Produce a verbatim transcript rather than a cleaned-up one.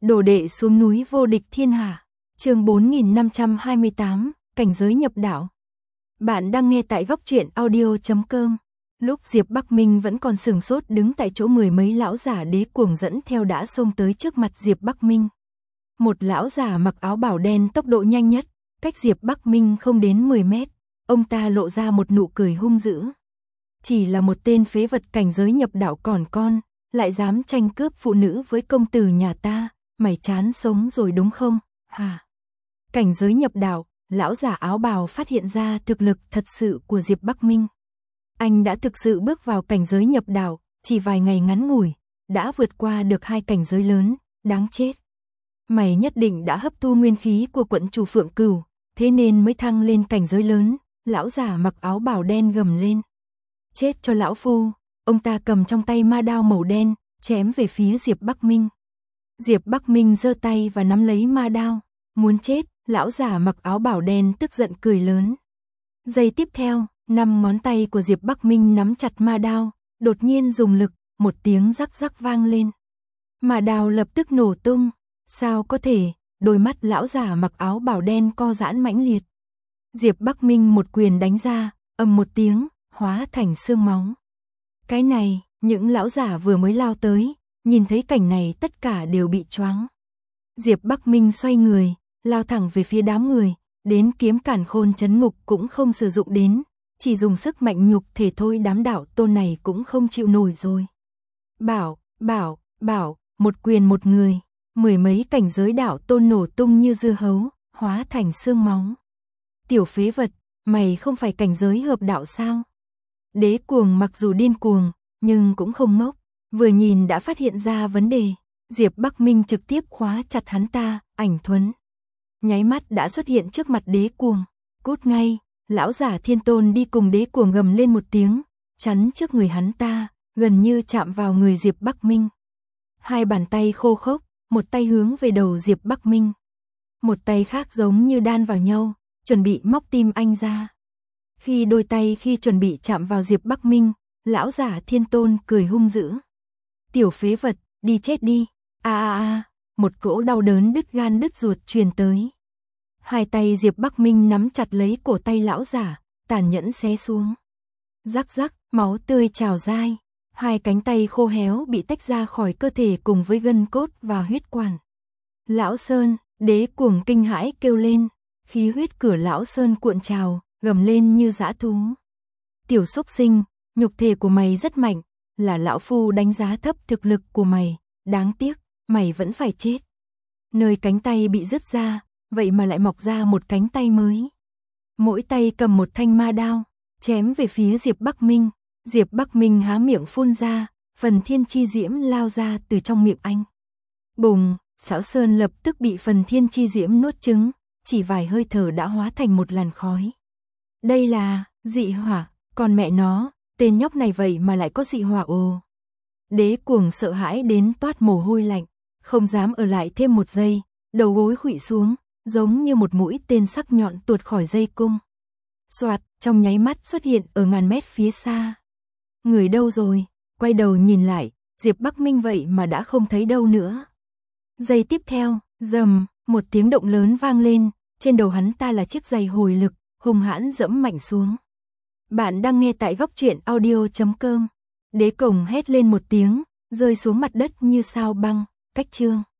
Đồ đệ xuống núi vô địch thiên hạ. Chương bốn nghìn năm trăm hai mươi tám, cảnh giới nhập đạo. Bạn đang nghe tại góc truyện audio chấm com. Lúc Diệp Bắc Minh vẫn còn sừng sốt đứng tại chỗ, mười mấy lão giả đế cuồng dẫn theo đã xông tới trước mặt Diệp Bắc Minh. Một lão giả mặc áo bảo đen tốc độ nhanh nhất, cách Diệp Bắc Minh không đến mười mét, ông ta lộ ra một nụ cười hung dữ. Chỉ là một tên phế vật cảnh giới nhập đạo còn con, lại dám tranh cướp phụ nữ với công tử nhà ta, mày chán sống rồi đúng không? Hả? Cảnh giới nhập đạo, lão giả áo bào phát hiện ra thực lực thật sự của Diệp Bắc Minh. Anh đã thực sự bước vào cảnh giới nhập đạo, chỉ vài ngày ngắn ngủi, đã vượt qua được hai cảnh giới lớn, đáng chết. Mày nhất định đã hấp thu nguyên khí của quận chủ Phượng Cửu, thế nên mới thăng lên cảnh giới lớn, lão giả mặc áo bào đen gầm lên. Chết cho lão phu, ông ta cầm trong tay ma đao màu đen, chém về phía Diệp Bắc Minh. Diệp Bắc Minh giơ tay và nắm lấy ma đao, muốn chết, lão giả mặc áo bảo đen tức giận cười lớn. Giây tiếp theo, năm ngón tay của Diệp Bắc Minh nắm chặt ma đao, đột nhiên dùng lực, một tiếng rắc rắc vang lên. Ma đao lập tức nổ tung, sao có thể, đôi mắt lão giả mặc áo bảo đen co giãn mãnh liệt. Diệp Bắc Minh một quyền đánh ra, ầm một tiếng, hóa thành xương máu. Cái này, những lão giả vừa mới lao tới, nhìn thấy cảnh này tất cả đều bị choáng. Diệp Bắc Minh xoay người, lao thẳng về phía đám người, đến kiếm cản khôn chấn ngục cũng không sử dụng đến, chỉ dùng sức mạnh nhục thể thôi, đám đạo tôn này cũng không chịu nổi rồi. Bảo, bảo, bảo, một quyền một người, mười mấy cảnh giới đạo tôn nổ tung như dưa hấu, hóa thành xương máu. Tiểu phế vật, mày không phải cảnh giới hợp đạo sao? Đế cuồng mặc dù điên cuồng, nhưng cũng không ngốc, vừa nhìn đã phát hiện ra vấn đề. Diệp Bắc Minh trực tiếp khóa chặt hắn ta, ảnh thuẫn. Nháy mắt đã xuất hiện trước mặt đế cuồng. Cút ngay, lão giả thiên tôn đi cùng đế cuồng gầm lên một tiếng, chắn trước người hắn ta, gần như chạm vào người Diệp Bắc Minh. Hai bàn tay khô khốc, một tay hướng về đầu Diệp Bắc Minh. Một tay khác giống như đan vào nhau, chuẩn bị móc tim anh ra. Khi đôi tay khi chuẩn bị chạm vào Diệp Bắc Minh, lão giả thiên tôn cười hung dữ. Tiểu phế vật, đi chết đi. A a a, một cỗ đau đớn đứt gan đứt ruột truyền tới. Hai tay Diệp Bắc Minh nắm chặt lấy cổ tay lão giả, tàn nhẫn xé xuống. Rắc rắc, máu tươi trào dai. Hai cánh tay khô héo bị tách ra khỏi cơ thể cùng với gân cốt và huyết quản. Lão Sơn, đế cuồng kinh hãi kêu lên, khí huyết cửa lão Sơn cuộn trào, gầm lên như dã thú. Tiểu xúc sinh, nhục thể của mày rất mạnh, là lão phu đánh giá thấp thực lực của mày, đáng tiếc, mày vẫn phải chết. Nơi cánh tay bị rứt ra, vậy mà lại mọc ra một cánh tay mới. Mỗi tay cầm một thanh ma đao, chém về phía Diệp Bắc Minh. Diệp Bắc Minh há miệng phun ra, phần thiên chi diễm lao ra từ trong miệng anh. Bùng, Lão Sơn lập tức bị phần thiên chi diễm nuốt trứng, chỉ vài hơi thở đã hóa thành một làn khói. Đây là dị hỏa, còn mẹ nó, tên nhóc này vậy mà lại có dị hỏa ồ. Đế cuồng sợ hãi đến toát mồ hôi lạnh, không dám ở lại thêm một giây, đầu gối khuỵu xuống, giống như một mũi tên sắc nhọn tuột khỏi dây cung. Soạt, trong nháy mắt xuất hiện ở ngàn mét phía xa. Người đâu rồi? Quay đầu nhìn lại, Diệp Bắc Minh vậy mà đã không thấy đâu nữa. Giây tiếp theo, rầm, một tiếng động lớn vang lên, trên đầu hắn ta là chiếc giày hồi lực, hung hãn dẫm mạnh xuống. Bạn đang nghe tại góc truyện audio chấm com. Đế cổng hét lên một tiếng, rơi xuống mặt đất như sao băng, cách chương.